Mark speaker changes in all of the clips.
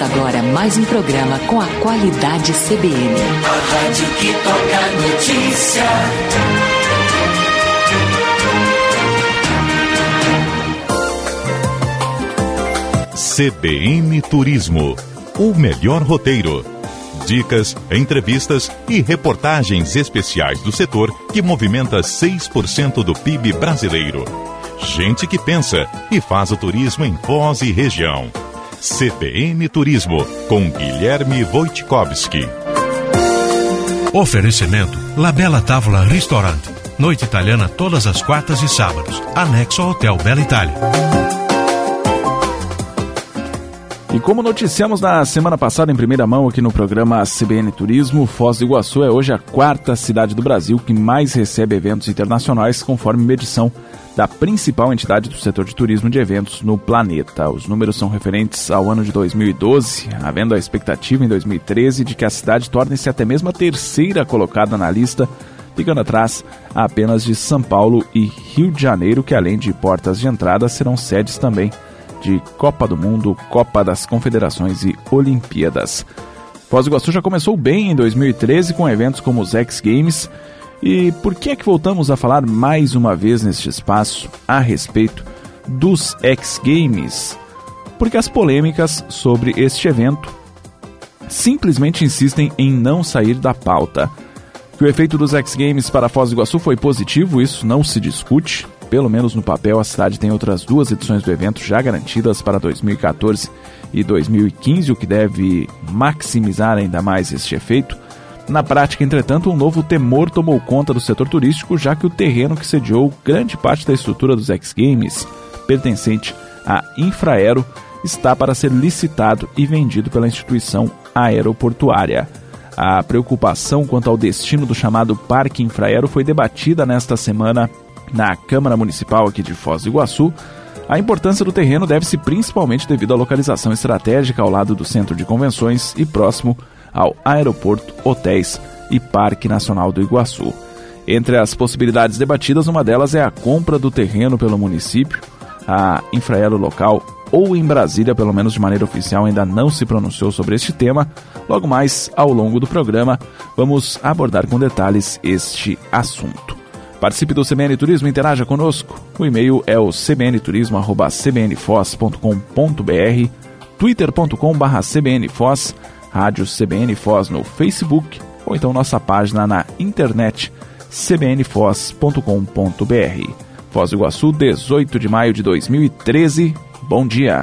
Speaker 1: agora mais um programa com a qualidade CBN.
Speaker 2: A rádio que toca notícia.
Speaker 3: CBN Turismo, o melhor roteiro. Dicas, entrevistas e reportagens especiais do setor que movimenta 6% do PIB brasileiro. Gente que pensa e faz o turismo em Foz e região. CBN Turismo, com Guilherme Wojtkowski.
Speaker 4: Oferecimento La Bella Tavola Restaurante. Noite italiana todas as quartas e sábados. Anexo ao Hotel Bela Itália.
Speaker 5: E como noticiamos na semana passada em primeira mão aqui no programa CBN Turismo, Foz do Iguaçu é hoje a quarta cidade do Brasil que mais recebe eventos internacionais, conforme medição da principal entidade do setor de turismo de eventos no planeta. Os números são referentes ao ano de 2012, havendo a expectativa em 2013 de que a cidade torne-se até mesmo a terceira colocada na lista, ficando atrás apenas de São Paulo e Rio de Janeiro, que além de portas de entrada serão sedes também de Copa do Mundo, Copa das Confederações e Olimpíadas. Foz do Iguaçu já começou bem em 2013 com eventos como os X Games. E por que é que voltamos a falar mais uma vez neste espaço a respeito dos X Games? Porque as polêmicas sobre este evento simplesmente insistem em não sair da pauta. Que o efeito dos X Games para Foz do Iguaçu foi positivo, isso não se discute. Pelo menos no papel, a cidade tem outras duas edições do evento já garantidas para 2014 e 2015, o que deve maximizar ainda mais este efeito. Na prática, entretanto, um novo temor tomou conta do setor turístico, já que o terreno que sediou grande parte da estrutura dos X Games, pertencente à Infraero, está para ser licitado e vendido pela instituição aeroportuária. A preocupação quanto ao destino do chamado Parque Infraero foi debatida nesta semana na Câmara Municipal aqui de Foz do Iguaçu. A importância do terreno deve-se principalmente devido à localização estratégica ao lado do centro de convenções e próximo ao aeroporto, hotéis e Parque Nacional do Iguaçu. Entre as possibilidades debatidas, uma delas é a compra do terreno pelo município. A Infraero local, ou em Brasília, pelo menos de maneira oficial, ainda não se pronunciou sobre este tema. Logo mais, ao longo do programa, vamos abordar com detalhes este assunto. Participe do CBN Turismo, interaja conosco. O e-mail é o cbnturismo@cbnfoz.com.br, twitter.com/cbnfoz, Rádio CBN Foz no Facebook, ou então nossa página na internet cbnfoz.com.br. Foz do Iguaçu, 18 de maio de 2013. Bom dia!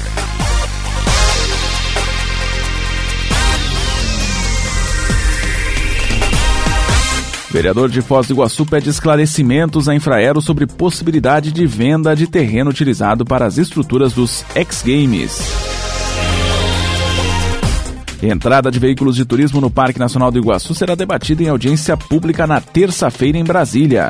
Speaker 5: Vereador de Foz do Iguaçu pede esclarecimentos à Infraero sobre possibilidade de venda de terreno utilizado para as estruturas dos X Games. Entrada de veículos de turismo no Parque Nacional do Iguaçu será debatida em audiência pública na terça-feira em Brasília.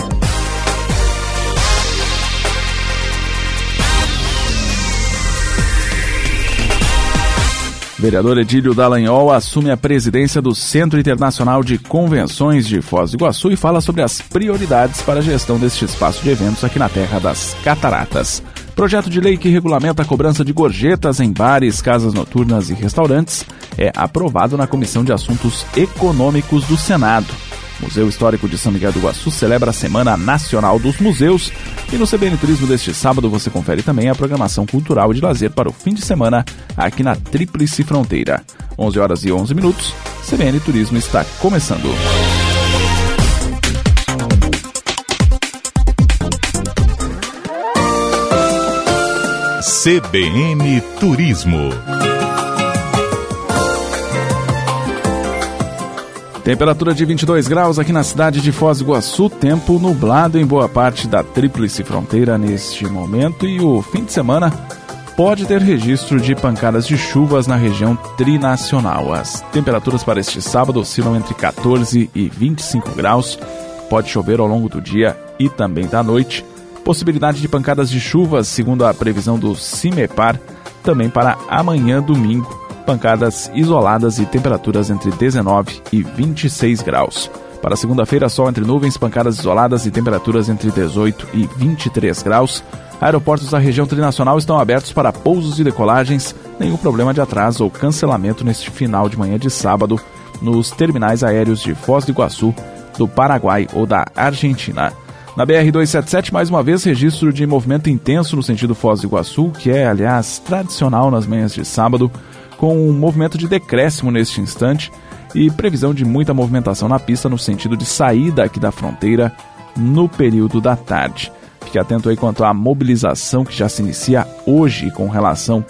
Speaker 5: Vereador Edílio Dallagnol assume a presidência do Centro Internacional de Convenções de Foz do Iguaçu e fala sobre as prioridades para a gestão deste espaço de eventos aqui na Terra das Cataratas. Projeto de lei que regulamenta a cobrança de gorjetas em bares, casas noturnas e restaurantes é aprovado na Comissão de Assuntos Econômicos do Senado. O Museu Histórico de São Miguel do Iguaçu celebra a Semana Nacional dos Museus e no CBN Turismo deste sábado você confere também a programação cultural e de lazer para o fim de semana aqui na Tríplice Fronteira. 11h11, CBN Turismo está começando.
Speaker 3: CBN Turismo.
Speaker 5: Temperatura de 22 graus aqui na cidade de Foz do Iguaçu, tempo nublado em boa parte da Tríplice Fronteira neste momento e o fim de semana pode ter registro de pancadas de chuvas na região trinacional. As temperaturas para este sábado oscilam entre 14 e 25 graus, pode chover ao longo do dia e também da noite. Possibilidade de pancadas de chuvas, segundo a previsão do CIMEPAR, também para amanhã, domingo. Pancadas isoladas e temperaturas entre 19 e 26 graus. Para segunda-feira, sol entre nuvens, pancadas isoladas e temperaturas entre 18 e 23 graus. Aeroportos da região trinacional estão abertos para pousos e decolagens nenhum problema de atraso ou cancelamento neste final de manhã de sábado nos terminais aéreos de Foz do Iguaçu, do Paraguai ou da Argentina. Na BR-277, mais uma vez, registro de movimento intenso no sentido Foz do Iguaçu, que é, aliás, tradicional nas manhãs de sábado, com um movimento de decréscimo neste instante e previsão de muita movimentação na pista no sentido de saída aqui da fronteira no período da tarde. Fique atento aí quanto à mobilização que já se inicia hoje com relação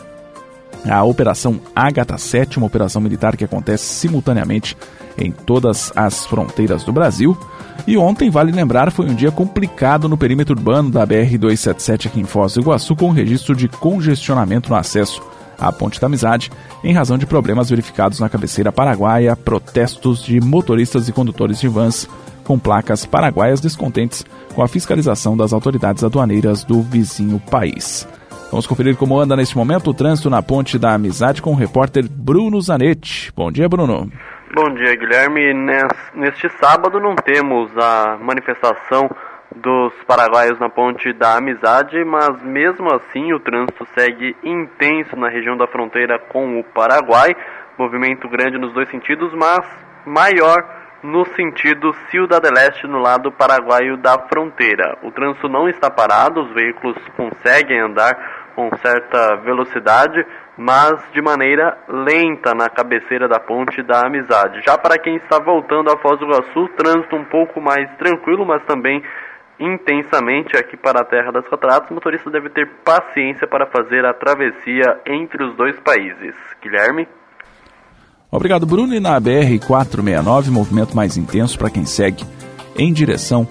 Speaker 5: à Operação Ágata 7, uma operação militar que acontece simultaneamente em todas as fronteiras do Brasil. E ontem, vale lembrar, foi um dia complicado no perímetro urbano da BR-277 aqui em Foz do Iguaçu, com registro de congestionamento no acesso à Ponte da Amizade, em razão de problemas verificados na cabeceira paraguaia, protestos de motoristas e condutores de vans com placas paraguaias descontentes com a fiscalização das autoridades aduaneiras do vizinho país. Vamos conferir como anda neste momento o trânsito na Ponte da Amizade com o repórter Bruno Zanetti. Bom dia, Bruno.
Speaker 6: Bom dia, Guilherme. Neste sábado não temos a manifestação dos paraguaios na Ponte da Amizade, mas mesmo assim o trânsito segue intenso na região da fronteira com o Paraguai. Movimento grande nos dois sentidos, mas maior no sentido Ciudad del Este, no lado paraguaio da fronteira. O trânsito não está parado, os veículos conseguem andar com certa velocidade, mas de maneira lenta na cabeceira da Ponte da Amizade. Já para quem está voltando a Foz do Iguaçu, trânsito um pouco mais tranquilo, mas também intensamente aqui para a Terra das Cataratas. O motorista deve ter paciência para fazer a travessia entre os dois países. Guilherme?
Speaker 5: Obrigado, Bruno. E na BR-469, movimento mais intenso para quem segue em direção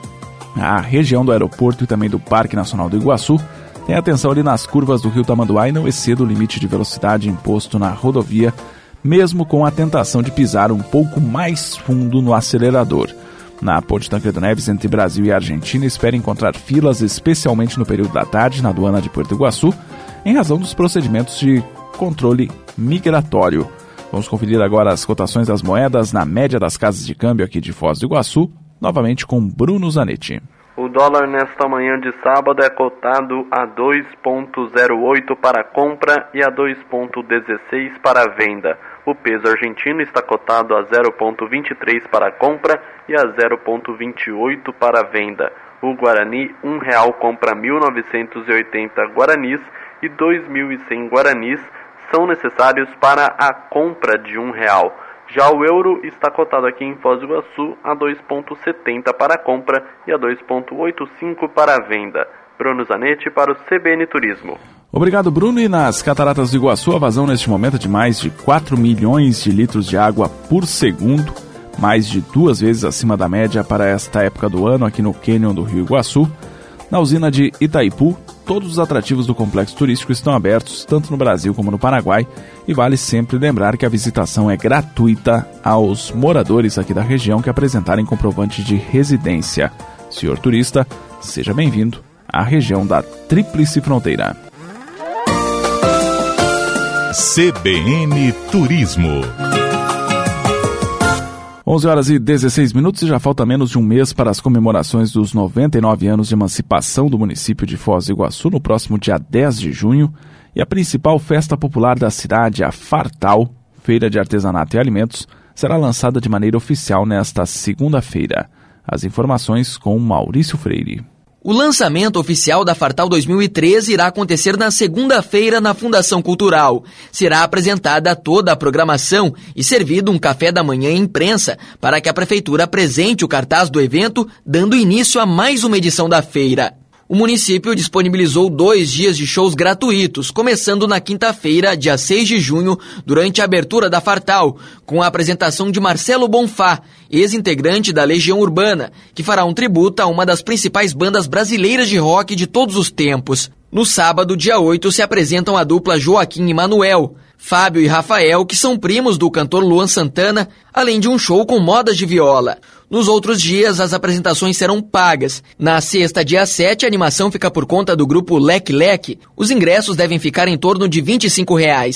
Speaker 5: à região do aeroporto e também do Parque Nacional do Iguaçu. Tenha atenção ali nas curvas do Rio Tamanduá e não exceda o limite de velocidade imposto na rodovia, mesmo com a tentação de pisar um pouco mais fundo no acelerador. Na Ponte Tancredo Neves, entre Brasil e Argentina, espere encontrar filas, especialmente no período da tarde, na aduana de Porto Iguaçu, em razão dos procedimentos de controle migratório. Vamos conferir agora as cotações das moedas na média das casas de câmbio aqui de Foz do Iguaçu, novamente com Bruno Zanetti.
Speaker 6: O dólar nesta manhã de sábado é cotado a 2,08 para compra e a 2,16 para venda. O peso argentino está cotado a 0,23 para compra e a 0,28 para venda. O Guarani, R$1 compra 1.980 guaranis e 2.100 guaranis são necessários para a compra de R$1. Já o euro está cotado aqui em Foz do Iguaçu a 2,70 para a compra e a 2,85 para a venda. Bruno Zanetti para o CBN Turismo.
Speaker 5: Obrigado, Bruno. E nas Cataratas do Iguaçu, a vazão neste momento é de mais de 4 milhões de litros de água por segundo, mais de 2 vezes acima da média para esta época do ano aqui no Cânion do Rio Iguaçu. Na usina de Itaipu, todos os atrativos do complexo turístico estão abertos, tanto no Brasil como no Paraguai, e vale sempre lembrar que a visitação é gratuita aos moradores aqui da região que apresentarem comprovante de residência. Senhor turista, seja bem-vindo à região da Tríplice Fronteira.
Speaker 3: CBN Turismo.
Speaker 5: 11 horas e 16 minutos e já falta menos de um mês para as comemorações dos 99 anos de emancipação do município de Foz do Iguaçu, no próximo dia 10 de junho. E a principal festa popular da cidade, a Fartal, Feira de Artesanato e Alimentos, será lançada de maneira oficial nesta segunda-feira. As informações com Maurício Freire.
Speaker 7: O lançamento oficial da Fartal 2013 irá acontecer na segunda-feira na Fundação Cultural. Será apresentada toda a programação e servido um café da manhã em imprensa para que a Prefeitura apresente o cartaz do evento, dando início a mais uma edição da feira. O município disponibilizou 2 dias de shows gratuitos, começando na quinta-feira, dia 6 de junho, durante a abertura da Fartal, com a apresentação de Marcelo Bonfá, ex-integrante da Legião Urbana, que fará um tributo a uma das principais bandas brasileiras de rock de todos os tempos. No sábado, dia 8, se apresentam a dupla Joaquim e Manuel, Fábio e Rafael, que são primos do cantor Luan Santana, além de um show com modas de viola. Nos outros dias, as apresentações serão pagas. Na sexta, dia 7, a animação fica por conta do grupo Leque Leque. Os ingressos devem ficar em torno de R$25.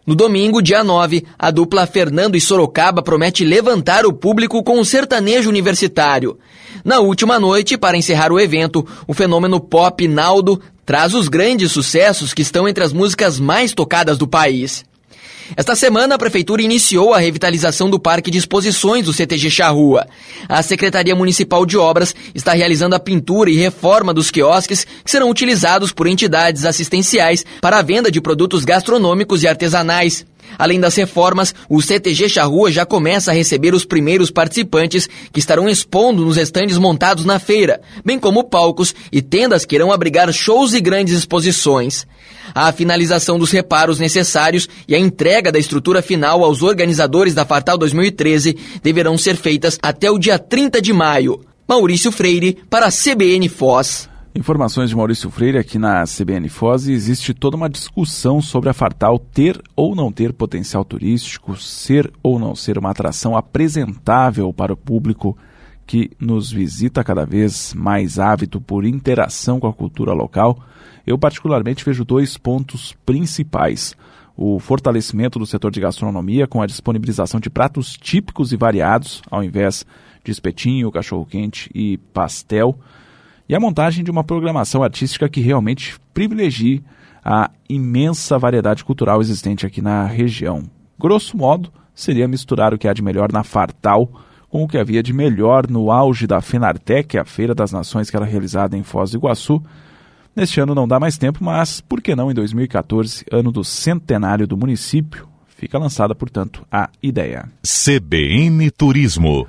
Speaker 7: No domingo, dia 9, a dupla Fernando e Sorocaba promete levantar o público com o sertanejo universitário. Na última noite, para encerrar o evento, o fenômeno pop Naldo traz os grandes sucessos que estão entre as músicas mais tocadas do país. Esta semana, a Prefeitura iniciou a revitalização do Parque de Exposições do CTG Charrua. A Secretaria Municipal de Obras está realizando a pintura e reforma dos quiosques que serão utilizados por entidades assistenciais para a venda de produtos gastronômicos e artesanais. Além das reformas, o CTG Charrua já começa a receber os primeiros participantes que estarão expondo nos estandes montados na feira, bem como palcos e tendas que irão abrigar shows e grandes exposições. A finalização dos reparos necessários e a entrega da estrutura final aos organizadores da Fartal 2013 deverão ser feitas até o dia 30 de maio. Maurício Freire, para a CBN Foz.
Speaker 5: Informações de Maurício Freire aqui na CBN Foz. Existe toda uma discussão sobre a Fartal ter ou não ter potencial turístico, ser ou não ser uma atração apresentável para o público que nos visita cada vez mais ávido por interação com a cultura local. Eu particularmente vejo 2 pontos principais. O fortalecimento do setor de gastronomia com a disponibilização de pratos típicos e variados, ao invés de espetinho, cachorro-quente e pastel. E a montagem de uma programação artística que realmente privilegie a imensa variedade cultural existente aqui na região. Grosso modo, seria misturar o que há de melhor na Fartal com o que havia de melhor no auge da Fenartec, a Feira das Nações que era realizada em Foz do Iguaçu. Neste ano não dá mais tempo, mas por que não em 2014, ano do centenário do município? Fica lançada, portanto, a ideia.
Speaker 3: CBN Turismo.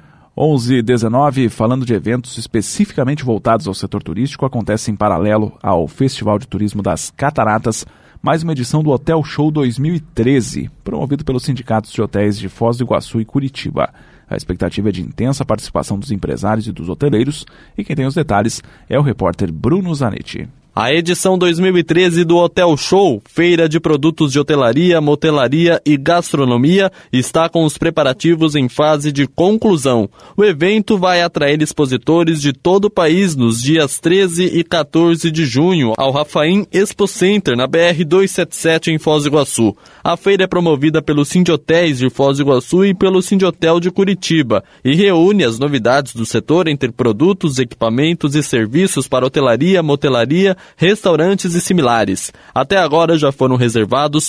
Speaker 5: 11h19, falando de eventos especificamente voltados ao setor turístico, acontece em paralelo ao Festival de Turismo das Cataratas, mais uma edição do Hotel Show 2013, promovido pelos sindicatos de hotéis de Foz do Iguaçu e Curitiba. A expectativa é de intensa participação dos empresários e dos hoteleiros, e quem tem os detalhes é o repórter Bruno Zanetti.
Speaker 8: A edição 2013 do Hotel Show, feira de produtos de hotelaria, motelaria e gastronomia, está com os preparativos em fase de conclusão. O evento vai atrair expositores de todo o país nos dias 13 e 14 de junho ao Rafaim Expo Center, na BR-277 em Foz do Iguaçu. A feira é promovida pelos Sindhotéis de Foz do Iguaçu e pelo Sindhotel de Curitiba e reúne as novidades do setor entre produtos, equipamentos e serviços para hotelaria, motelaria, restaurantes e similares. Até agora já foram reservados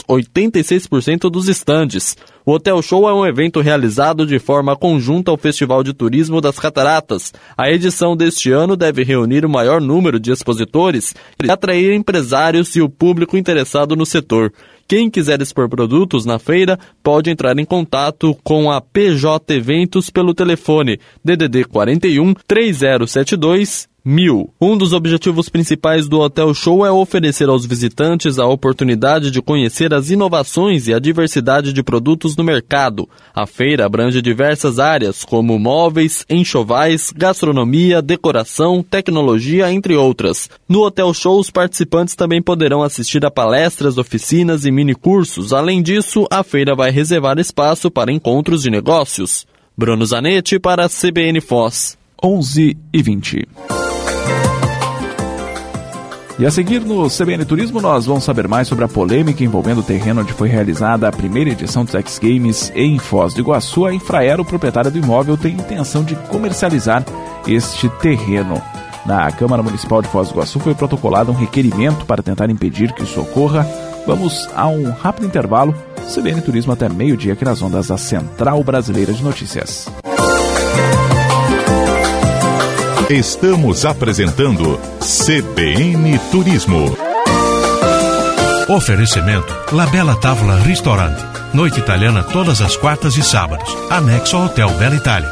Speaker 8: 86% dos estandes. O Hotel Show é um evento realizado de forma conjunta ao Festival de Turismo das Cataratas. A edição deste ano deve reunir o maior número de expositores e atrair empresários e o público interessado no setor. Quem quiser expor produtos na feira pode entrar em contato com a PJ Eventos pelo telefone DDD 41 3072 1000. Um dos objetivos principais do Hotel Show é oferecer aos visitantes a oportunidade de conhecer as inovações e a diversidade de produtos no mercado. A feira abrange diversas áreas, como móveis, enxovais, gastronomia, decoração, tecnologia, entre outras. No Hotel Show, os participantes também poderão assistir a palestras, oficinas e minicursos. Além disso, a feira vai reservar espaço para encontros de negócios. Bruno Zanetti para a CBN Foz.
Speaker 5: 11h20. E a seguir no CBN Turismo nós vamos saber mais sobre a polêmica envolvendo o terreno onde foi realizada a primeira edição dos X Games em Foz do Iguaçu. A Infraero, proprietária do imóvel, tem intenção de comercializar este terreno. Na Câmara Municipal de Foz do Iguaçu foi protocolado um requerimento para tentar impedir que isso ocorra. Vamos a um rápido intervalo. CBN Turismo até meio-dia aqui nas ondas da Central Brasileira de Notícias.
Speaker 3: Estamos apresentando CBN Turismo.
Speaker 4: Oferecimento La Bella Tavola Ristorante. Noite italiana todas as quartas e sábados. Anexo ao Hotel Bella Itália.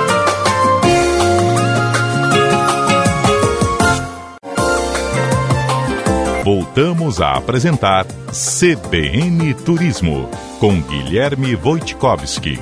Speaker 3: Voltamos a apresentar CBN Turismo com Guilherme Wojtkowski.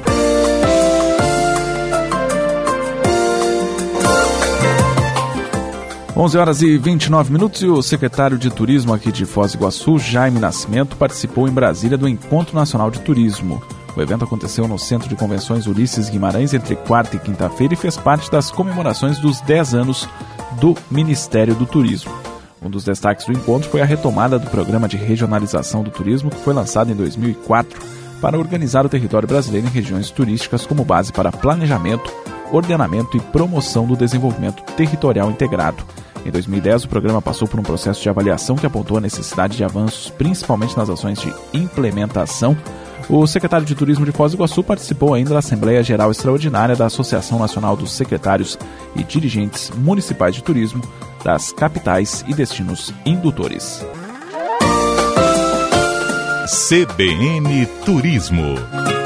Speaker 5: 11h29 e o secretário de Turismo aqui de Foz do Iguaçu, Jaime Nascimento, participou em Brasília do Encontro Nacional de Turismo. O evento aconteceu no Centro de Convenções Ulisses Guimarães entre quarta e quinta-feira e fez parte das comemorações dos 10 anos do Ministério do Turismo. Um dos destaques do encontro foi a retomada do Programa de Regionalização do Turismo, que foi lançado em 2004 para organizar o território brasileiro em regiões turísticas como base para planejamento, ordenamento e promoção do desenvolvimento territorial integrado. Em 2010, o programa passou por um processo de avaliação que apontou a necessidade de avanços, principalmente nas ações de implementação. O secretário de Turismo de Foz do Iguaçu participou ainda da Assembleia Geral Extraordinária da Associação Nacional dos Secretários e Dirigentes Municipais de Turismo das capitais e destinos indutores.
Speaker 3: CBN Turismo.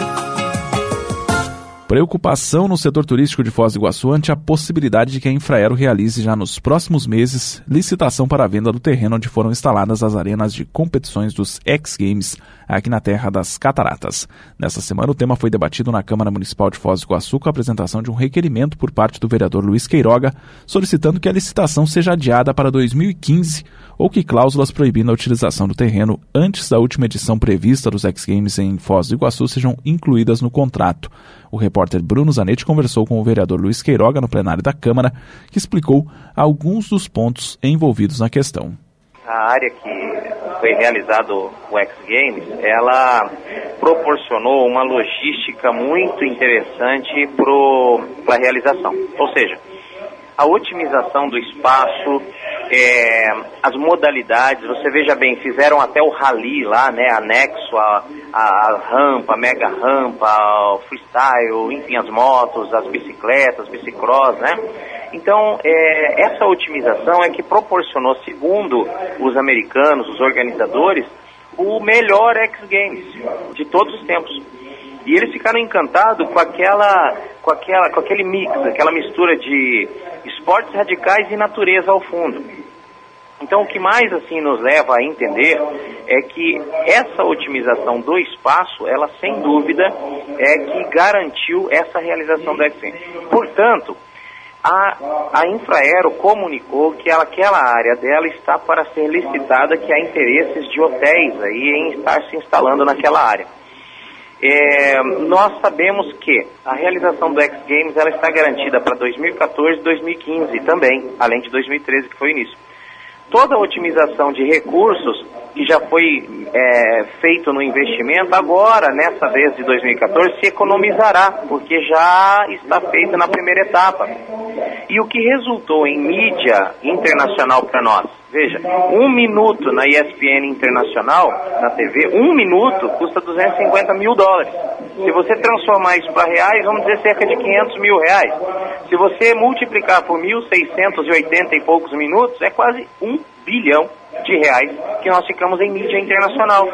Speaker 5: Preocupação no setor turístico de Foz do Iguaçu ante a possibilidade de que a Infraero realize já nos próximos meses licitação para a venda do terreno onde foram instaladas as arenas de competições dos X Games aqui na Terra das Cataratas. Nessa semana o tema foi debatido na Câmara Municipal de Foz do Iguaçu com a apresentação de um requerimento por parte do vereador Luiz Queiroga, solicitando que a licitação seja adiada para 2015 ou que cláusulas proibindo a utilização do terreno antes da última edição prevista dos X Games em Foz do Iguaçu sejam incluídas no contrato. O repórter Bruno Zanetti conversou com o vereador Luiz Queiroga no plenário da Câmara, que explicou alguns dos pontos envolvidos na questão.
Speaker 9: A área que foi realizado o X Games, ela proporcionou uma logística muito interessante para a realização. Ou seja, a otimização do espaço, as modalidades, você veja bem, fizeram até o rally lá, né, anexo a rampa, a mega rampa, o freestyle, enfim, as motos, as bicicletas, bicicross, né? Então, essa otimização é que proporcionou, segundo os americanos, os organizadores, o melhor X Games de todos os tempos. E eles ficaram encantados com aquele mix, aquela mistura de esportes radicais e natureza ao fundo. Então, o que mais assim nos leva a entender é que essa otimização do espaço, ela sem dúvida é que garantiu essa realização do X Games. Portanto, a Infraero comunicou que aquela área dela está para ser licitada, que há interesses de hotéis aí em estar se instalando naquela área. Nós sabemos que a realização do X Games ela está garantida para 2014 e 2015 também, além de 2013 que foi o início. Toda a otimização de recursos que já foi feito no investimento, agora, nessa vez de 2014, se economizará, porque já está feita na primeira etapa. E o que resultou em mídia internacional para nós? Veja, 1 minuto na ESPN Internacional, na TV, 1 minuto custa $250 mil. Se você transformar isso para reais, vamos dizer cerca de R$500 mil. Se você multiplicar por 1.680 e poucos minutos, é quase R$1 bilhão que nós ficamos em mídia internacional.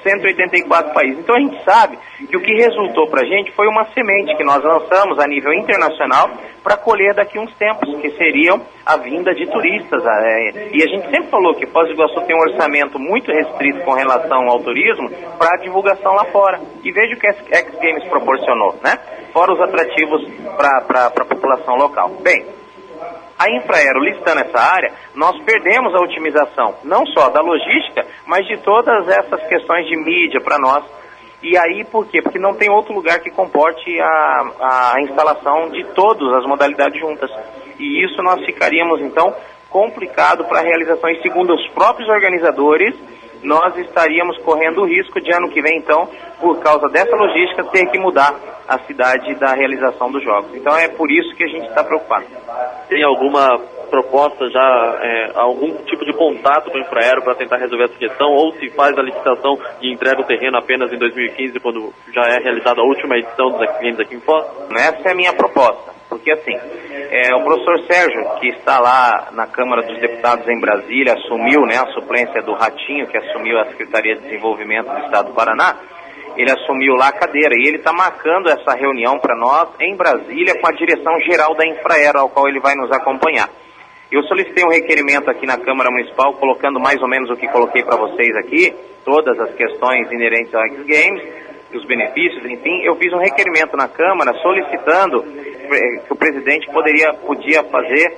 Speaker 9: 184 países. Então a gente sabe que o que resultou para a gente foi uma semente que nós lançamos a nível internacional para colher daqui uns tempos, que seriam a vinda de turistas. E a gente sempre falou que Foz do Iguaçu tem um orçamento muito restrito com relação ao turismo para a divulgação lá fora. E veja o que a X Games proporcionou, né? Fora os atrativos para a população local. Bem, a Infraero listando essa área, nós perdemos a otimização, não só da logística, mas de todas essas questões de mídia para nós. E aí, por quê? Porque não tem outro lugar que comporte a instalação de todas as modalidades juntas. E isso nós ficaríamos, então, complicado para a realização. E segundo os próprios organizadores, nós estaríamos correndo o risco de ano que vem, então, por causa dessa logística, ter que mudar a cidade da realização dos jogos. Então é por isso que a gente está preocupado.
Speaker 8: Tem alguma proposta já, algum tipo de contato com a Infraero para tentar resolver essa questão, ou se faz a licitação e entrega o terreno apenas em 2015, quando já é realizada a última edição dos X Games aqui em Foz?
Speaker 9: Essa é a minha proposta, porque assim, o professor Sérgio, que está lá na Câmara dos Deputados em Brasília, assumiu, né, a suplência do Ratinho, que assumiu a Secretaria de Desenvolvimento do Estado do Paraná. Ele assumiu lá a cadeira e ele está marcando essa reunião para nós em Brasília com a direção geral da Infraero, ao qual ele vai nos acompanhar. Eu solicitei um requerimento aqui na Câmara Municipal, colocando mais ou menos o que coloquei para vocês aqui, todas as questões inerentes ao X Games, os benefícios, enfim. Eu fiz um requerimento na Câmara solicitando que o presidente podia fazer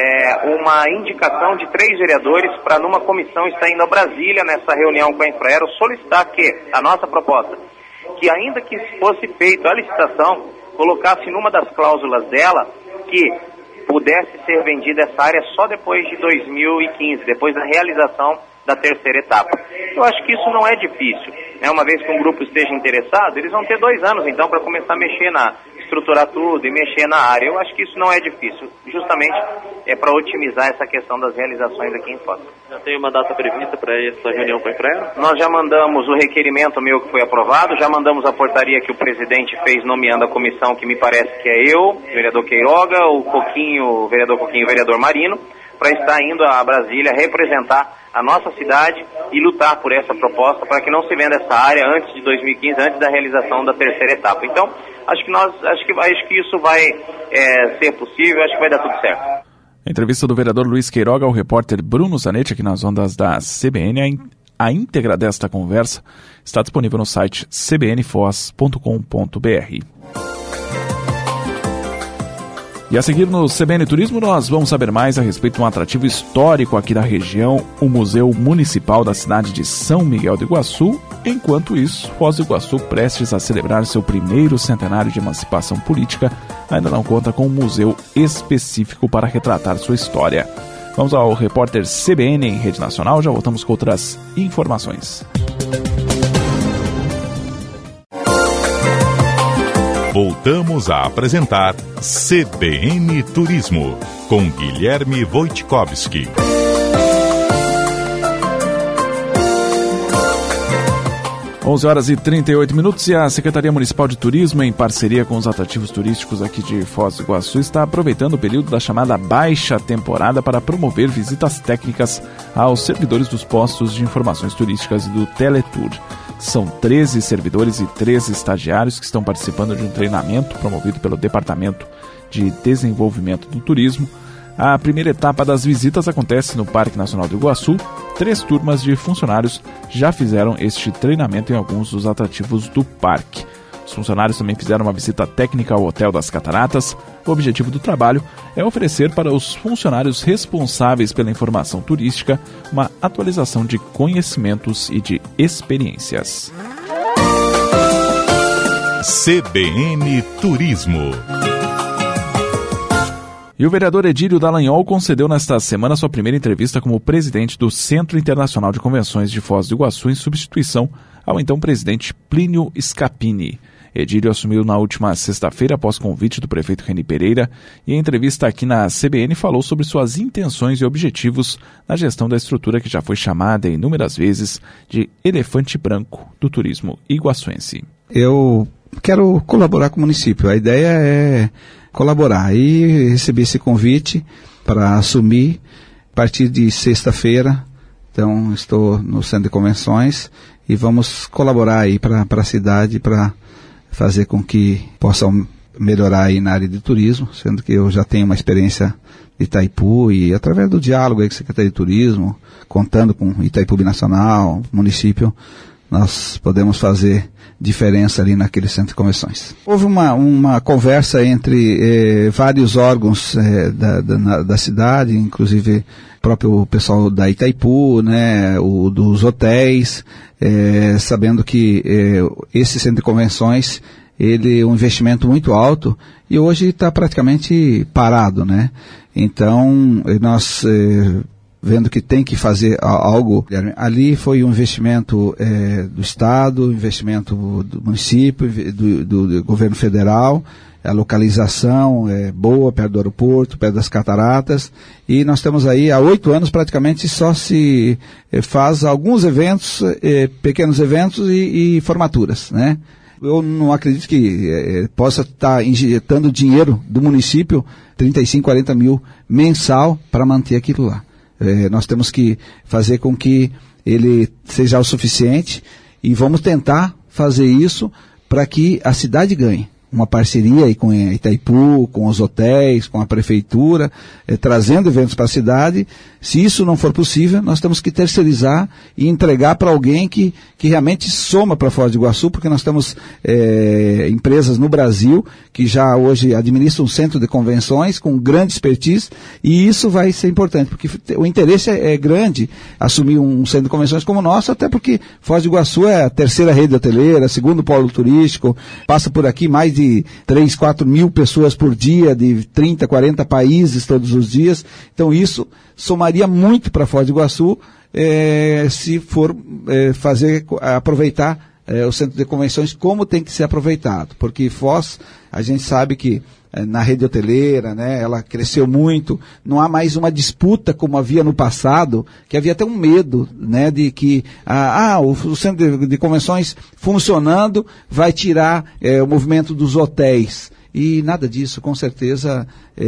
Speaker 9: uma indicação de 3 vereadores para numa comissão estar indo a Brasília nessa reunião com a Infraero solicitar que a nossa proposta, que ainda que fosse feita a licitação, colocasse numa das cláusulas dela que pudesse ser vendida essa área só depois de 2015, depois da realização da terceira etapa. Eu acho que isso não é difícil, né? Uma vez que um grupo esteja interessado, eles vão ter 2 anos então para começar a mexer estruturar tudo e mexer na área. Eu acho que isso não é difícil, justamente é para otimizar essa questão das realizações aqui em Foz.
Speaker 8: Já tem uma data prevista para essa reunião com a Embraer?
Speaker 9: Nós já mandamos o requerimento meu que foi aprovado, já mandamos a portaria que o presidente fez nomeando a comissão, que me parece que é eu, o vereador Queiroga, o vereador Coquinho e o vereador Marino, para estar indo a Brasília representar a nossa cidade e lutar por essa proposta para que não se venda essa área antes de 2015, antes da realização da terceira etapa. Então, acho que isso vai ser possível, acho que vai dar tudo certo.
Speaker 5: A entrevista do vereador Luiz Queiroga ao repórter Bruno Zanetti aqui nas ondas da CBN. A íntegra desta conversa está disponível no site cbnfoz.com.br. E a seguir no CBN Turismo nós vamos saber mais a respeito de um atrativo histórico aqui da região, o Museu Municipal da cidade de São Miguel do Iguaçu. Enquanto isso, Foz do Iguaçu, prestes a celebrar seu primeiro centenário de emancipação política, ainda não conta com um museu específico para retratar sua história. Vamos ao repórter CBN em rede nacional, já voltamos com outras informações.
Speaker 3: Voltamos a apresentar CBN Turismo, com Guilherme Wojtkowski.
Speaker 5: 11h38 e a Secretaria Municipal de Turismo, em parceria com os atrativos turísticos aqui de Foz do Iguaçu, está aproveitando o período da chamada baixa temporada para promover visitas técnicas aos servidores dos postos de informações turísticas e do Teletour. São 13 servidores e 13 estagiários que estão participando de um treinamento promovido pelo Departamento de Desenvolvimento do Turismo. A primeira etapa das visitas acontece no Parque Nacional do Iguaçu. 3 turmas de funcionários já fizeram este treinamento em alguns dos atrativos do parque. Os funcionários também fizeram uma visita técnica ao Hotel das Cataratas. O objetivo do trabalho é oferecer para os funcionários responsáveis pela informação turística uma atualização de conhecimentos e de experiências.
Speaker 3: CBN Turismo.
Speaker 5: E o vereador Edílio Dallagnol concedeu nesta semana sua primeira entrevista como presidente do Centro Internacional de Convenções de Foz do Iguaçu, em substituição ao então presidente Plínio Scapini. Edílio assumiu na última sexta-feira após convite do prefeito Reni Pereira e em entrevista aqui na CBN falou sobre suas intenções e objetivos na gestão da estrutura que já foi chamada inúmeras vezes de elefante branco do turismo iguaçuense.
Speaker 10: Eu quero colaborar com o município, a ideia é colaborar e recebi esse convite para assumir a partir de sexta-feira. Então estou no Centro de Convenções e vamos colaborar aí para a cidade para fazer com que possam melhorar aí na área de turismo, sendo que eu já tenho uma experiência de Itaipu e através do diálogo aí com a Secretaria de Turismo, contando com Itaipu Binacional, município, nós podemos fazer diferença ali naquele centro de convenções. Houve uma conversa entre vários órgãos da cidade, inclusive o próprio pessoal da Itaipu, né, dos hotéis, sabendo que esse centro de convenções ele é um investimento muito alto e hoje está praticamente parado, né? Então nós vendo que tem que fazer algo. Ali foi um investimento do Estado, investimento do município, do governo federal. A localização é boa, perto do aeroporto, perto das cataratas, e nós temos aí há 8 anos praticamente só se faz alguns eventos, pequenos eventos e formaturas, né? Eu não acredito que possa estar injetando dinheiro do município, 35, 40 mil mensal para manter aquilo lá. Nós temos que fazer com que ele seja o suficiente e vamos tentar fazer isso para que a cidade ganhe. Uma parceria aí com a Itaipu, com os hotéis, com a prefeitura, trazendo eventos para a cidade. Se isso não for possível, nós temos que terceirizar e entregar para alguém que realmente soma para Foz do Iguaçu, porque nós temos empresas no Brasil que já hoje administram um centro de convenções com grande expertise, e isso vai ser importante, porque o interesse é grande assumir um centro de convenções como o nosso, até porque Foz do Iguaçu é a terceira rede hoteleira, segundo polo turístico, passa por aqui mais de de 3, 4 mil pessoas por dia, de 30, 40 países todos os dias. Então isso somaria muito para Foz do Iguaçu, se for aproveitar o centro de convenções como tem que ser aproveitado, porque Foz, a gente sabe que na rede hoteleira, né, ela cresceu muito, não há mais uma disputa como havia no passado, que havia até um medo, né, de que o centro de convenções funcionando vai tirar o movimento dos hotéis. E nada disso, com certeza,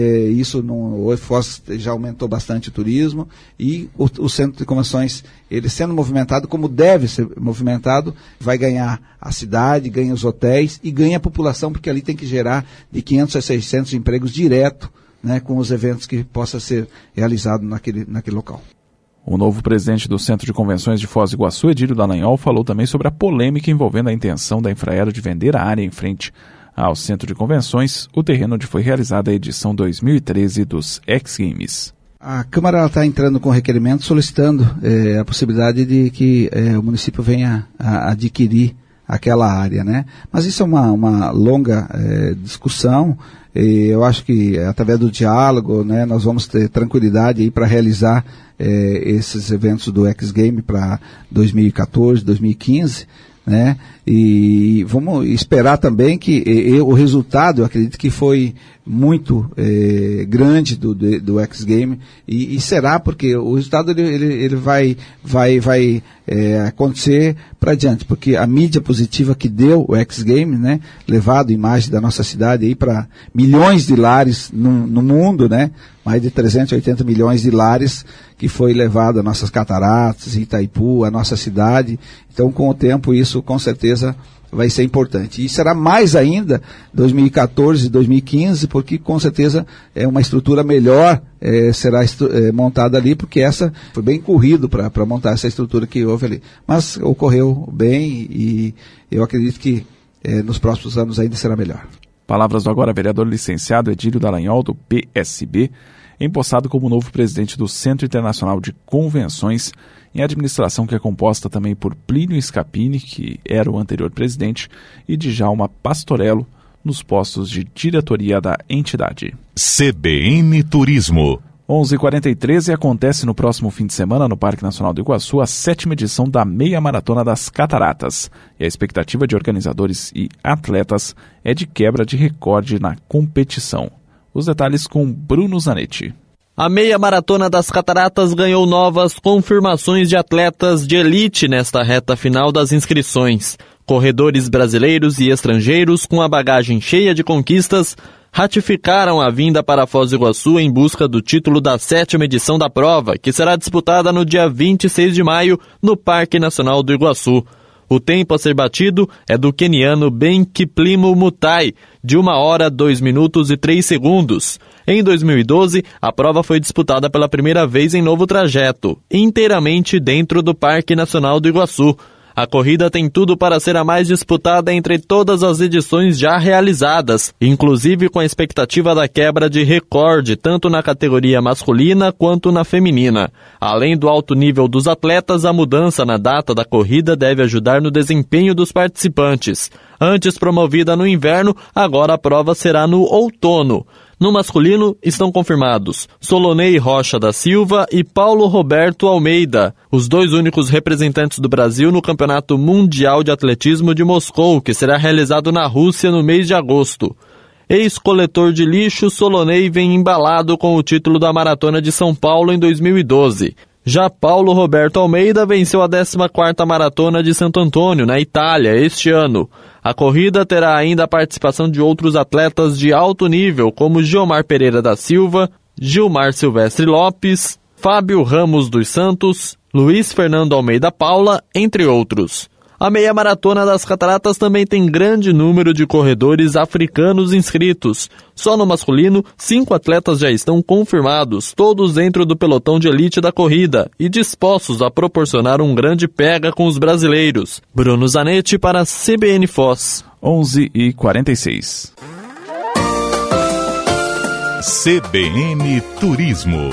Speaker 10: o Foz já aumentou bastante o turismo e o centro de convenções, ele sendo movimentado como deve ser movimentado, vai ganhar a cidade, ganha os hotéis e ganha a população, porque ali tem que gerar de 500 a 600 empregos direto, né, com os eventos que possa ser realizado naquele local.
Speaker 5: O novo presidente do Centro de Convenções de Foz do Iguaçu, Edílio Dallagnol, falou também sobre a polêmica envolvendo a intenção da Infraero de vender a área em frente ao Centro de Convenções, o terreno onde foi realizada a edição 2013 dos X Games.
Speaker 10: A Câmara está entrando com requerimento solicitando a possibilidade de que o município venha a adquirir aquela área, né? Mas isso é uma longa discussão. Eu acho que através do diálogo, né, nós vamos ter tranquilidade aí para realizar esses eventos do X Game para 2014, 2015. Né? E vamos esperar também que o resultado, eu acredito que foi muito grande do X Game e será porque o resultado ele vai acontecer para diante, porque a mídia positiva que deu o X Game, né, levado a imagem da nossa cidade aí para milhões de lares no mundo, né, mais de 380 milhões de lares que foi levado a nossas cataratas, Itaipu, a nossa cidade. Então, com o tempo, isso com certeza vai ser importante. E será mais ainda 2014 e 2015, porque com certeza uma estrutura melhor será montada ali, porque essa foi bem corrido para montar essa estrutura que houve ali. Mas ocorreu bem e eu acredito que nos próximos anos ainda será melhor.
Speaker 5: Palavras do agora vereador licenciado Edílio Dallagnol, do PSB, empossado como novo presidente do Centro Internacional de Convenções, em administração que é composta também por Plínio Scapini, que era o anterior presidente, e Djalma Pastorello, nos postos de diretoria da entidade.
Speaker 3: CBN Turismo.
Speaker 5: 11h43 e acontece no próximo fim de semana no Parque Nacional do Iguaçu a 7ª edição da Meia Maratona das Cataratas. E a expectativa de organizadores e atletas é de quebra de recorde na competição. Os detalhes com Bruno Zanetti.
Speaker 8: A Meia Maratona das Cataratas ganhou novas confirmações de atletas de elite nesta reta final das inscrições. Corredores brasileiros e estrangeiros com a bagagem cheia de conquistas ratificaram a vinda para Foz do Iguaçu em busca do título da 7ª edição da prova, que será disputada no dia 26 de maio no Parque Nacional do Iguaçu. O tempo a ser batido é do queniano Ben Kiplimo Mutai, de 1 hora, 2 minutos e 3 segundos. Em 2012, a prova foi disputada pela primeira vez em novo trajeto, inteiramente dentro do Parque Nacional do Iguaçu. A corrida tem tudo para ser a mais disputada entre todas as edições já realizadas, inclusive com a expectativa da quebra de recorde, tanto na categoria masculina quanto na feminina. Além do alto nível dos atletas, a mudança na data da corrida deve ajudar no desempenho dos participantes. Antes promovida no inverno, agora a prova será no outono. No masculino, estão confirmados Solonei Rocha da Silva e Paulo Roberto Almeida, os dois únicos representantes do Brasil no Campeonato Mundial de Atletismo de Moscou, que será realizado na Rússia no mês de agosto. Ex-coletor de lixo, Solonei vem embalado com o título da Maratona de São Paulo em 2012. Já Paulo Roberto Almeida venceu a 14ª Maratona de Santo Antônio, na Itália, este ano. A corrida terá ainda a participação de outros atletas de alto nível, como Gilmar Pereira da Silva, Gilmar Silvestre Lopes, Fábio Ramos dos Santos, Luiz Fernando Almeida Paula, entre outros. A Meia Maratona das Cataratas também tem grande número de corredores africanos inscritos. Só no masculino, 5 atletas já estão confirmados, todos dentro do pelotão de elite da corrida e dispostos a proporcionar um grande pega com os brasileiros. Bruno Zanetti para CBN Foz.
Speaker 5: 11h46.
Speaker 3: CBN Turismo.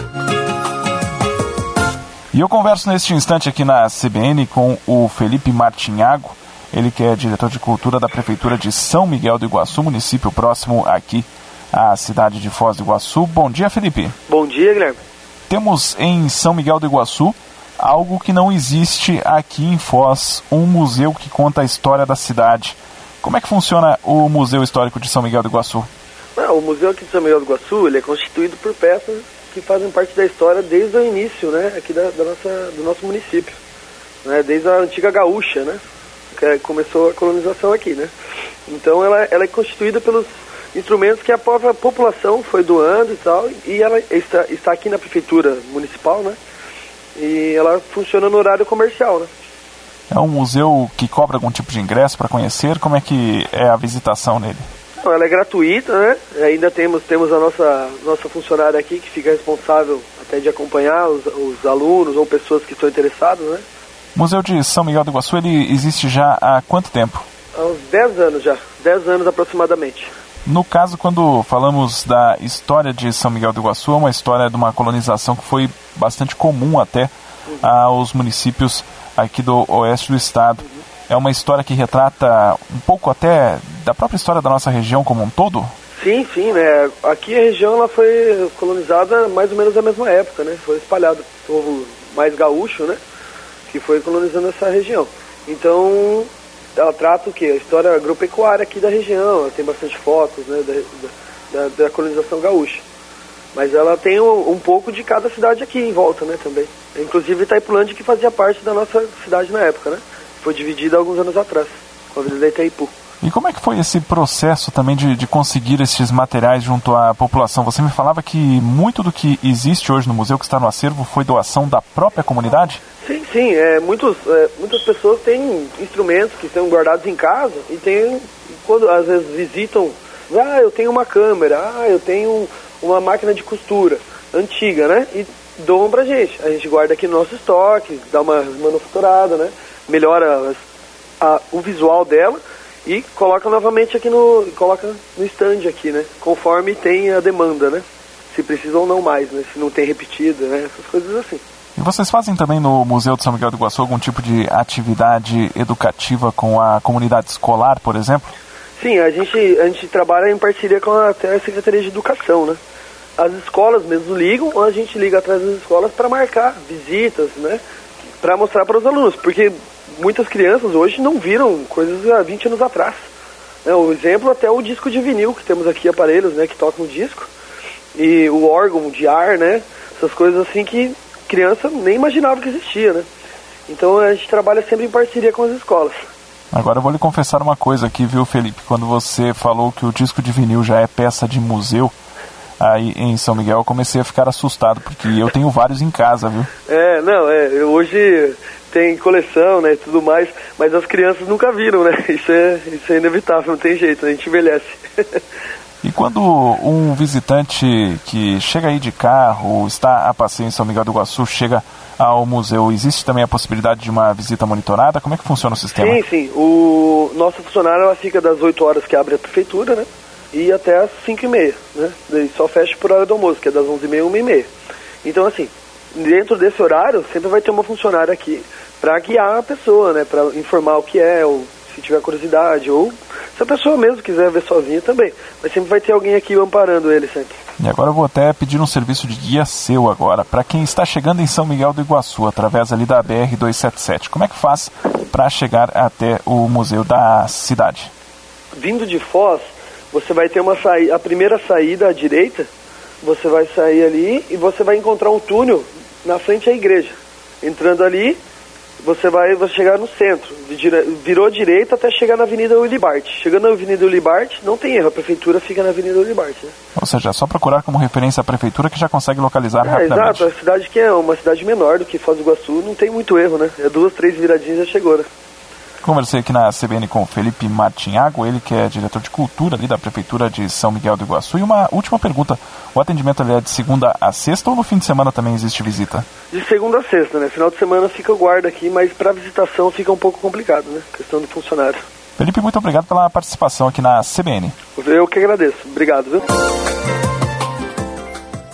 Speaker 5: E eu converso neste instante aqui na CBN com o Felipe Martinhago, ele que é diretor de cultura da Prefeitura de São Miguel do Iguaçu, município próximo aqui à cidade de Foz do Iguaçu. Bom dia, Felipe.
Speaker 11: Bom dia, Guilherme.
Speaker 5: Temos em São Miguel do Iguaçu algo que não existe aqui em Foz, um museu que conta a história da cidade. Como é que funciona o Museu Histórico de São Miguel do Iguaçu?
Speaker 11: O museu aqui de São Miguel do Iguaçu, ele é constituído por peças que fazem parte da história desde o início, né, aqui do nosso município, né, desde a antiga gaúcha, né, que começou a colonização aqui, né. Então ela é constituída pelos instrumentos que a própria população foi doando e tal, e ela está aqui na prefeitura municipal, né, e ela funciona no horário comercial, né.
Speaker 5: É um museu que cobra algum tipo de ingresso para conhecer? Como é que é a visitação nele?
Speaker 11: Ela é gratuita, né? Ainda temos a nossa funcionária aqui que fica responsável até de acompanhar os alunos ou pessoas que estão interessadas, né?
Speaker 5: O Museu de São Miguel do Iguaçu, ele existe já há quanto tempo?
Speaker 11: Há uns 10 anos já, 10 anos aproximadamente.
Speaker 5: No caso, quando falamos da história de São Miguel do Iguaçu, é uma história de uma colonização que foi bastante comum até aos municípios aqui do oeste do estado. É uma história que retrata um pouco até da própria história da nossa região como um todo?
Speaker 11: Sim, né? Aqui a região ela foi colonizada mais ou menos na mesma época, né? Foi espalhado o povo mais gaúcho, né? Que foi colonizando essa região. Então, ela trata o quê? A história agropecuária aqui da região. Ela tem bastante fotos, né? Da colonização gaúcha. Mas ela tem um pouco de cada cidade aqui em volta, né? Também. Inclusive Itaipulândia, que fazia parte da nossa cidade na época, né? Foi dividida há alguns anos atrás, com a Avenida Itaipu.
Speaker 5: E como é que foi esse processo também de conseguir esses materiais junto à população? Você me falava que muito do que existe hoje no museu, que está no acervo, foi doação da própria comunidade?
Speaker 11: Sim. Muitas pessoas têm instrumentos que estão guardados em casa e quando às vezes visitam, eu tenho uma câmera, eu tenho uma máquina de costura antiga, né? E doam pra gente. A gente guarda aqui no nosso estoque, dá uma manufaturada, né? Melhora o visual dela e coloca novamente aqui no stand aqui, né? Conforme tem a demanda, né? Se precisa ou não mais, né? Se não tem repetida, né? Essas coisas assim.
Speaker 5: E vocês fazem também no Museu de São Miguel do Iguaçu algum tipo de atividade educativa com a comunidade escolar, por exemplo?
Speaker 11: Sim, a gente trabalha em parceria com até a Secretaria de Educação, né? As escolas mesmo ligam, ou a gente liga atrás das escolas para marcar visitas, né? Para mostrar para os alunos, porque muitas crianças hoje não viram coisas há 20 anos atrás. Né? O exemplo até o disco de vinil, que temos aqui aparelhos, né, que tocam o disco, e o órgão de ar, né, essas coisas assim que criança nem imaginava que existia, né. Então a gente trabalha sempre em parceria com as escolas.
Speaker 5: Agora eu vou lhe confessar uma coisa aqui, viu, Felipe? Quando você falou que o disco de vinil já é peça de museu aí em São Miguel, eu comecei a ficar assustado, porque eu tenho vários em casa, viu?
Speaker 11: Hoje tem coleção, né, e tudo mais, mas as crianças nunca viram, né? Isso é inevitável, não tem jeito, a gente envelhece.
Speaker 5: E quando um visitante que chega aí de carro, está a passeio em São Miguel do Iguaçu, chega ao museu, existe também a possibilidade de uma visita monitorada? Como é que funciona o sistema?
Speaker 11: Sim. O nosso funcionário ela fica das 8 horas que abre a prefeitura, né? E até as 5h30, né? Daí só fecha por hora do almoço, que é das 11h30 às 1h30. Então, assim, dentro desse horário, sempre vai ter uma funcionária aqui para guiar a pessoa, né? Para informar o que é, ou se tiver curiosidade, ou se a pessoa mesmo quiser ver sozinha também. Mas sempre vai ter alguém aqui amparando ele sempre.
Speaker 5: E agora eu vou até pedir um serviço de guia seu agora, para quem está chegando em São Miguel do Iguaçu, através ali da BR-277. Como é que faz para chegar até o museu da cidade?
Speaker 11: Vindo de Foz, você vai ter a primeira saída à direita, você vai sair ali e você vai encontrar um túnel na frente à igreja. Entrando ali, você vai chegar no centro, virou direita até chegar na Avenida Ulibart. Chegando na Avenida Ulibart, não tem erro, a prefeitura fica na Avenida Ulibart, né?
Speaker 5: Ou seja, é só procurar como referência a prefeitura que já consegue localizar rapidamente.
Speaker 11: Exato, a cidade que é uma cidade menor do que Foz do Iguaçu, não tem muito erro, né? É 2, 3 viradinhas e já chegou, né?
Speaker 5: Conversei aqui na CBN com o Felipe Martinhago, ele que é diretor de cultura ali da Prefeitura de São Miguel do Iguaçu. E uma última pergunta, o atendimento ali é de segunda a sexta ou no fim de semana também existe visita? De segunda a sexta, né? Final de semana fica o guarda aqui, mas para visitação fica um pouco complicado, né? Questão do funcionário. Felipe, muito obrigado pela participação aqui na CBN. Eu que agradeço. Obrigado, viu?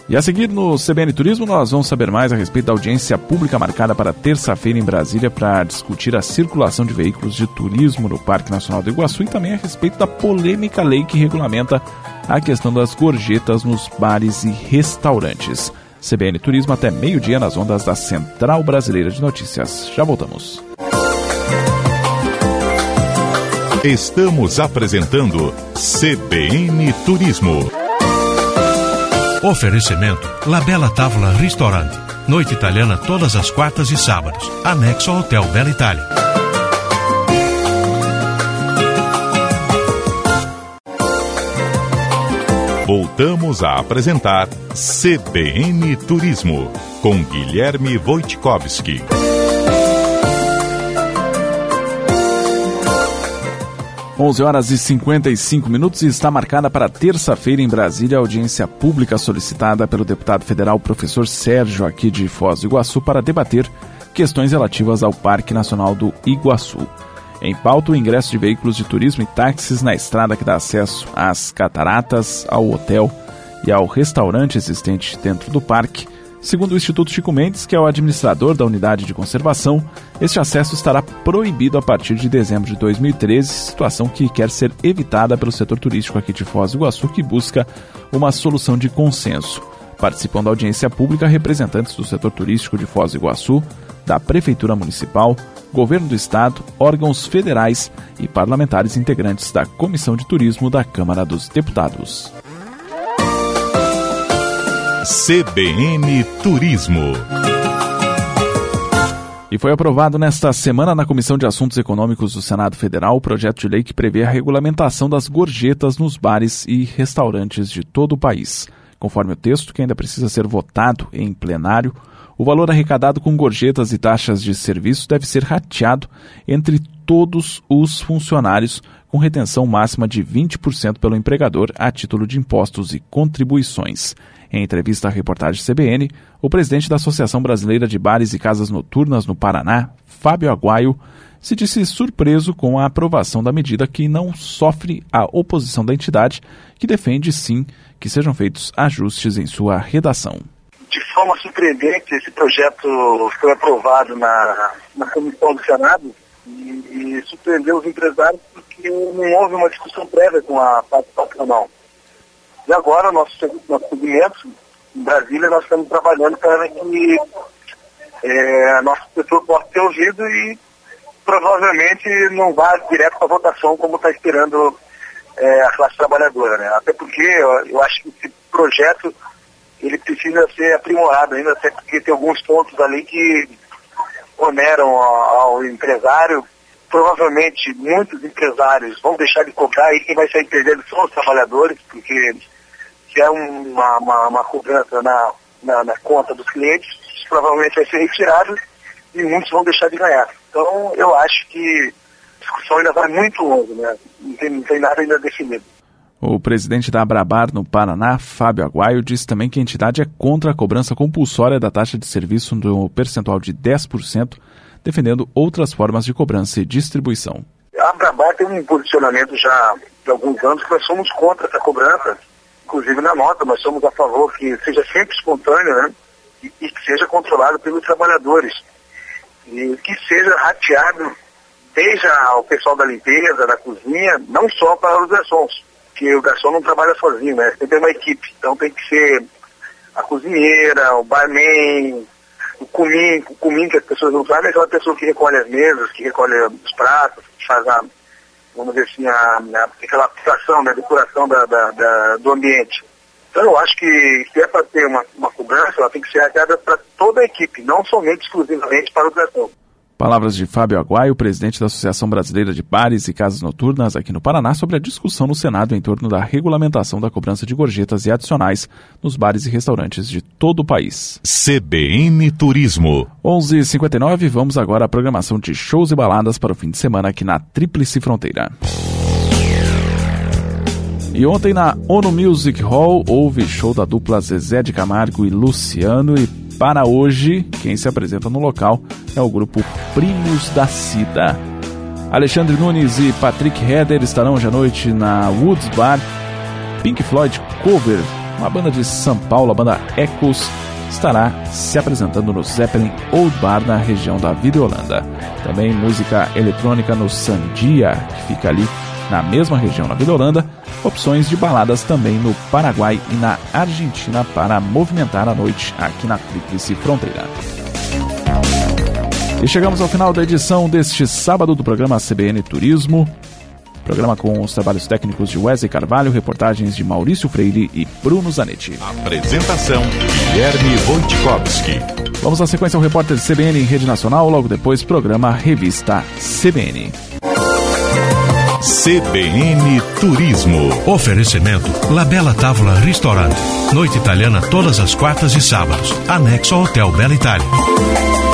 Speaker 5: E a seguir no CBN Turismo nós vamos saber mais a respeito da audiência pública marcada para terça-feira em Brasília para discutir a circulação de veículos de turismo no Parque Nacional do Iguaçu e também a respeito da polêmica lei que regulamenta a questão das gorjetas nos bares e restaurantes. CBN Turismo até meio-dia nas ondas da Central Brasileira de Notícias. Já voltamos.
Speaker 3: Estamos apresentando CBN Turismo.
Speaker 4: Oferecimento La Bella Tavola Ristorante. Noite italiana todas as quartas e sábados. Anexo ao Hotel Bella Itália.
Speaker 3: Voltamos a apresentar CBN Turismo com Guilherme Wojtkowski.
Speaker 5: 11h55 e está marcada para terça-feira em Brasília a audiência pública solicitada pelo deputado federal professor Sérgio aqui de Foz do Iguaçu para debater questões relativas ao Parque Nacional do Iguaçu. Em pauta, o ingresso de veículos de turismo e táxis na estrada que dá acesso às cataratas, ao hotel e ao restaurante existente dentro do parque. Segundo o Instituto Chico Mendes, que é o administrador da unidade de conservação, este acesso estará proibido a partir de dezembro de 2013, situação que quer ser evitada pelo setor turístico aqui de Foz do Iguaçu, que busca uma solução de consenso. Participam da audiência pública representantes do setor turístico de Foz do Iguaçu, da Prefeitura Municipal, Governo do Estado, órgãos federais e parlamentares integrantes da Comissão de Turismo da Câmara dos Deputados.
Speaker 3: CBN Turismo.
Speaker 5: E foi aprovado nesta semana na Comissão de Assuntos Econômicos do Senado Federal o projeto de lei que prevê a regulamentação das gorjetas nos bares e restaurantes de todo o país. Conforme o texto, que ainda precisa ser votado em plenário, o valor arrecadado com gorjetas e taxas de serviço deve ser rateado entre todos os funcionários, com retenção máxima de 20% pelo empregador a título de impostos e contribuições. Em entrevista à reportagem CBN, o presidente da Associação Brasileira de Bares e Casas Noturnas no Paraná, Fábio Aguaio, se disse surpreso com a aprovação da medida que não sofre a oposição da entidade, que defende, sim, que sejam feitos ajustes em sua redação.
Speaker 12: De forma surpreendente, esse projeto foi aprovado na comissão do Senado e surpreendeu os empresários porque não houve uma discussão prévia com a parte patronal. E agora, nosso segmento, em Brasília, nós estamos trabalhando para que nosso setor possa ser ouvido e provavelmente não vá direto para a votação como está esperando a classe trabalhadora, né? Até porque eu acho que esse projeto ele precisa ser aprimorado ainda, até porque tem alguns pontos ali que oneram ao empresário. Provavelmente muitos empresários vão deixar de cobrar e quem vai sair perdendo são os trabalhadores, porque se é uma cobrança na conta dos clientes, provavelmente vai ser retirado e muitos vão deixar de ganhar. Então eu acho que a discussão ainda vai muito longe, né? Não tem nada ainda definido.
Speaker 5: O presidente da Abrabar no Paraná, Fábio Aguaio, disse também que a entidade é contra a cobrança compulsória da taxa de serviço no percentual de 10%, defendendo outras formas de cobrança e distribuição.
Speaker 12: A Abrabar tem um posicionamento já de alguns anos que nós somos contra essa cobrança, inclusive na nota, nós somos a favor que seja sempre espontâneo, né? E que seja controlado pelos trabalhadores. E que seja rateado, seja ao pessoal da limpeza, da cozinha, não só para os garçons, porque o garçom não trabalha sozinho, né? Tem que ter uma equipe, então tem que ser a cozinheira, o barman, o cumim que as pessoas não sabem, é aquela pessoa que recolhe as mesas, que recolhe os pratos, que faz vamos dizer assim, aquela aplicação, né, decoração do ambiente. Então eu acho que se é para ter uma cobrança, ela tem que ser rateada para toda a equipe, não somente exclusivamente para o garçom.
Speaker 5: Palavras de Fábio Aguaio, presidente da Associação Brasileira de Bares e Casas Noturnas aqui no Paraná, sobre a discussão no Senado em torno da regulamentação da cobrança de gorjetas e adicionais nos bares e restaurantes de todo o país.
Speaker 3: CBN Turismo.
Speaker 5: 11h59, vamos agora à programação de shows e baladas para o fim de semana aqui na Tríplice Fronteira. E ontem na ONU Music Hall houve show da dupla Zezé de Camargo e Luciano e para hoje, quem se apresenta no local é o grupo Primos da Cida. Alexandre Nunes e Patrick Heder estarão hoje à noite na Woods Bar. Pink Floyd cover uma banda de São Paulo, a banda Ecos, estará se apresentando no Zeppelin Old Bar na região da Videolândia. Também música eletrônica no Sandia, que fica ali na mesma região, na Videolândia. Opções de baladas também no Paraguai e na Argentina para movimentar a noite aqui na Tríplice Fronteira. E chegamos ao final da edição deste sábado do programa CBN Turismo. Programa com os trabalhos técnicos de Wesley Carvalho, reportagens de Maurício Freire e Bruno Zanetti.
Speaker 3: Apresentação, Guilherme Wojtkowski.
Speaker 5: Vamos na sequência ao repórter CBN em rede nacional, logo depois programa Revista CBN.
Speaker 3: CBN Turismo.
Speaker 4: Oferecimento Labella Tavola Ristorante. Noite italiana todas as quartas e sábados. Anexo ao Hotel Bela Itália.